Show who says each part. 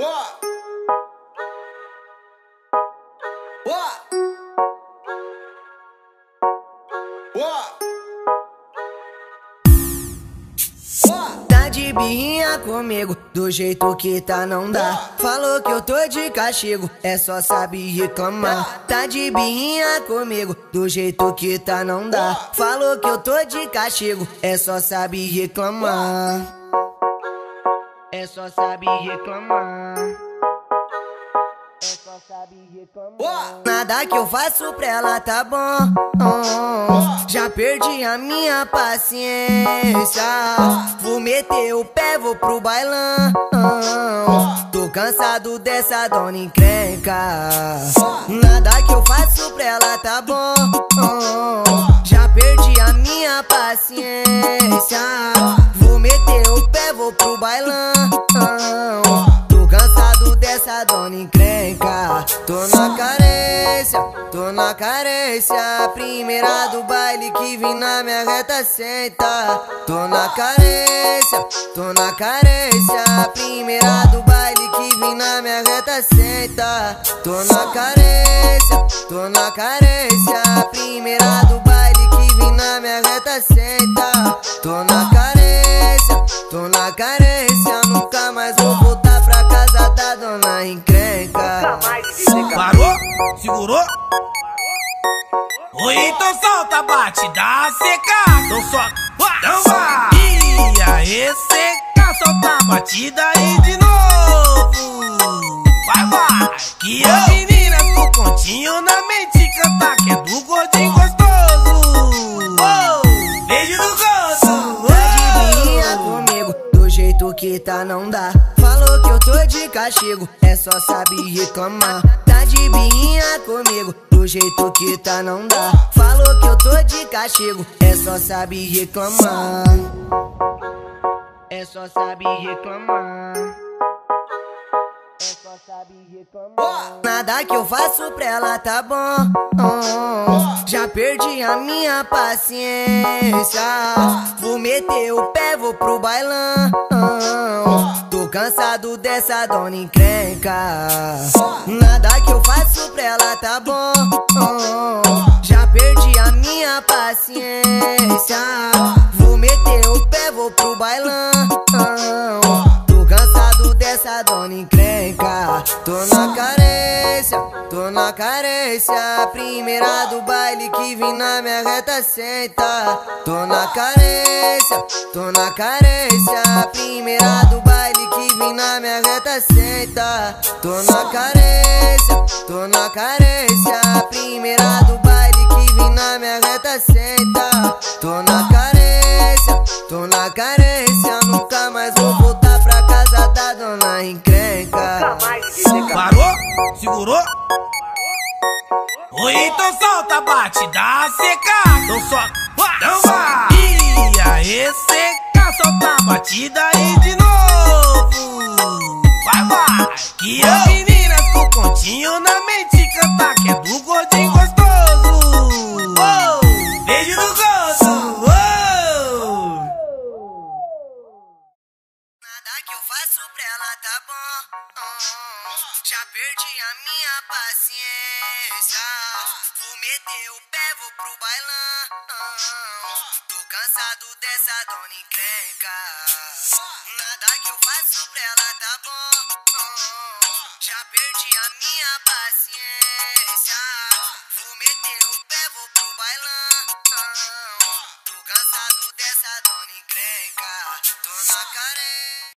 Speaker 1: Tá de birrinha comigo, do jeito que tá não dá. Falou que eu tô de castigo, é só saber reclamar. Tá de birrinha comigo, do jeito que tá não dá. Falou que eu tô de castigo, é só saber reclamar. É só saber reclamar. É só saber reclamar. Nada que eu faço pra ela tá bom. Já perdi a minha paciência. Vou meter o pé, vou pro bailão. Tô cansado dessa dona encrenca. Nada que eu faço pra ela tá bom. Já perdi a minha paciência. Vou meter o pé, vou pro bailão. Tô cansado dessa dona encrenca. Tô na carência. Primeira do baile que vim na minha reta senta. Tô na carência. Primeira do baile que vim na minha reta senta. Tô na carência. Primeira do baile que vim na minha reta senta. Tô na carência. Nunca mais vou voltar pra casa da dona encrenca.
Speaker 2: Parou? Segurou? Oi, então solta, bate, dá seca. Então solta, então vai. E aí, seca, solta a batida aí de novo. Vai, que as meninas com pontinho na mente canta que é do gordinho gostoso. Beijo do gosto.
Speaker 1: Tá de birrinha comigo, do jeito que tá não dá. Falou que eu tô de castigo, é só saber reclamar. Tá de birrinha comigo, do jeito que tá não dá. Falou que eu tô de castigo, é só saber reclamar. É só saber reclamar. É só saber reclamar. Nada que eu faço pra ela tá bom. Já perdi a minha paciência. Vou meter o pé, vou pro bailão. Tô cansado dessa dona encrenca. Nada que eu faço pra ela tá bom. Já perdi a minha paciência. Vou meter o pé, vou pro bailão. Tô cansado dessa dona encrenca. Tô na carência. Primeira do baile que vim na minha reta senta. Tô na carência. Primeira do baile que vim na minha reta senta. Tô na carência. Primeira do baile que vim na minha reta senta. Tô na carência. Nunca mais vou voltar pra casa da dona encrenca.
Speaker 2: Parou? Segurou? Oi, então solta, bate, dá seca. Então solta, então vai. E aí, seca, solta a batida aí de novo. Vai, que as meninas com pontinho na mente canta que é do gordinho gostoso. Beijo do gosto.
Speaker 1: Nada que eu faço pra ela tá bom. Já perdi a minha paciência. Vou meter o pé, vou pro bailão. Tô cansado dessa dona encrenca. Nada que eu faço pra ela tá bom. Já perdi a minha paciência. Vou meter o pé, vou pro bailão. Tô cansado dessa dona encrenca. Tô na carência.